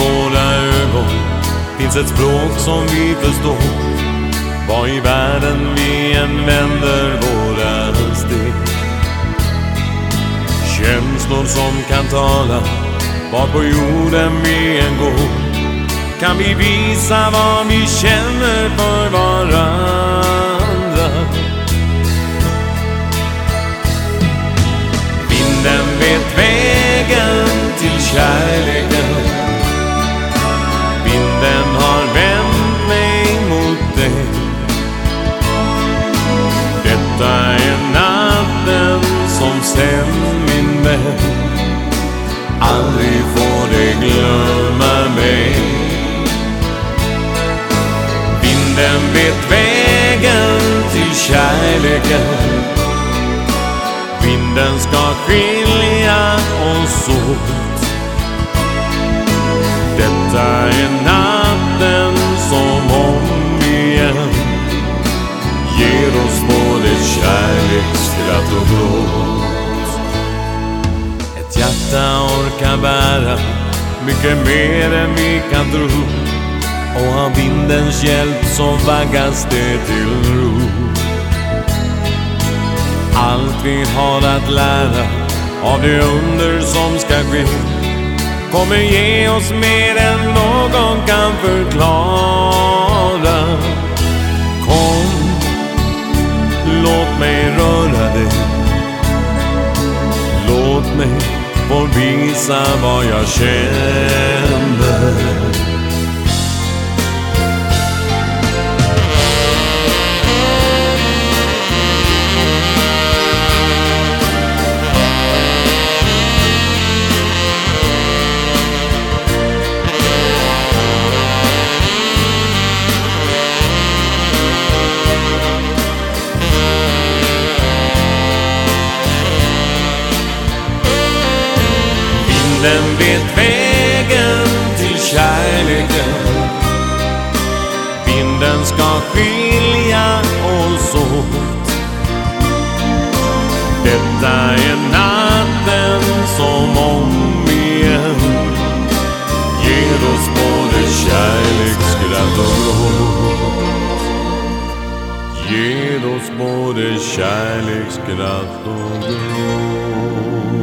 våra ögon finns ett språk som vi förstår. Var i världen vi än vänder våra steg. Känslor som kan tala, var på jorden vi än går, kan vi visa vad vi känner för varandra. Vinden vet vägen till kärleken. Vinden har vänt mig mot dig. Detta är natten som sen min vän. Aldrig får det glömma mig. Vinden vet vägen till kärleken. Vinden ska skilja oss åt. Detta är natten som om igen ger oss både kärlek, skratt och gråt. Ett hjärta orkar bära mycket mer än vi kan tro. Och av vindens hjälp så vaggas det till ro. Allt vi har att lära av det under som ska ske kommer ge oss mer än någon kan förklara. Kom, låt mig röra dig. Låt mig få visa vad jag känner. Vinden vet vägen till kärleken. Vinden ska skilja oss åt. Detta är natten som om igen ger oss både kärlek, skratt och gråt. Ger oss både kärlek, skratt och gråt.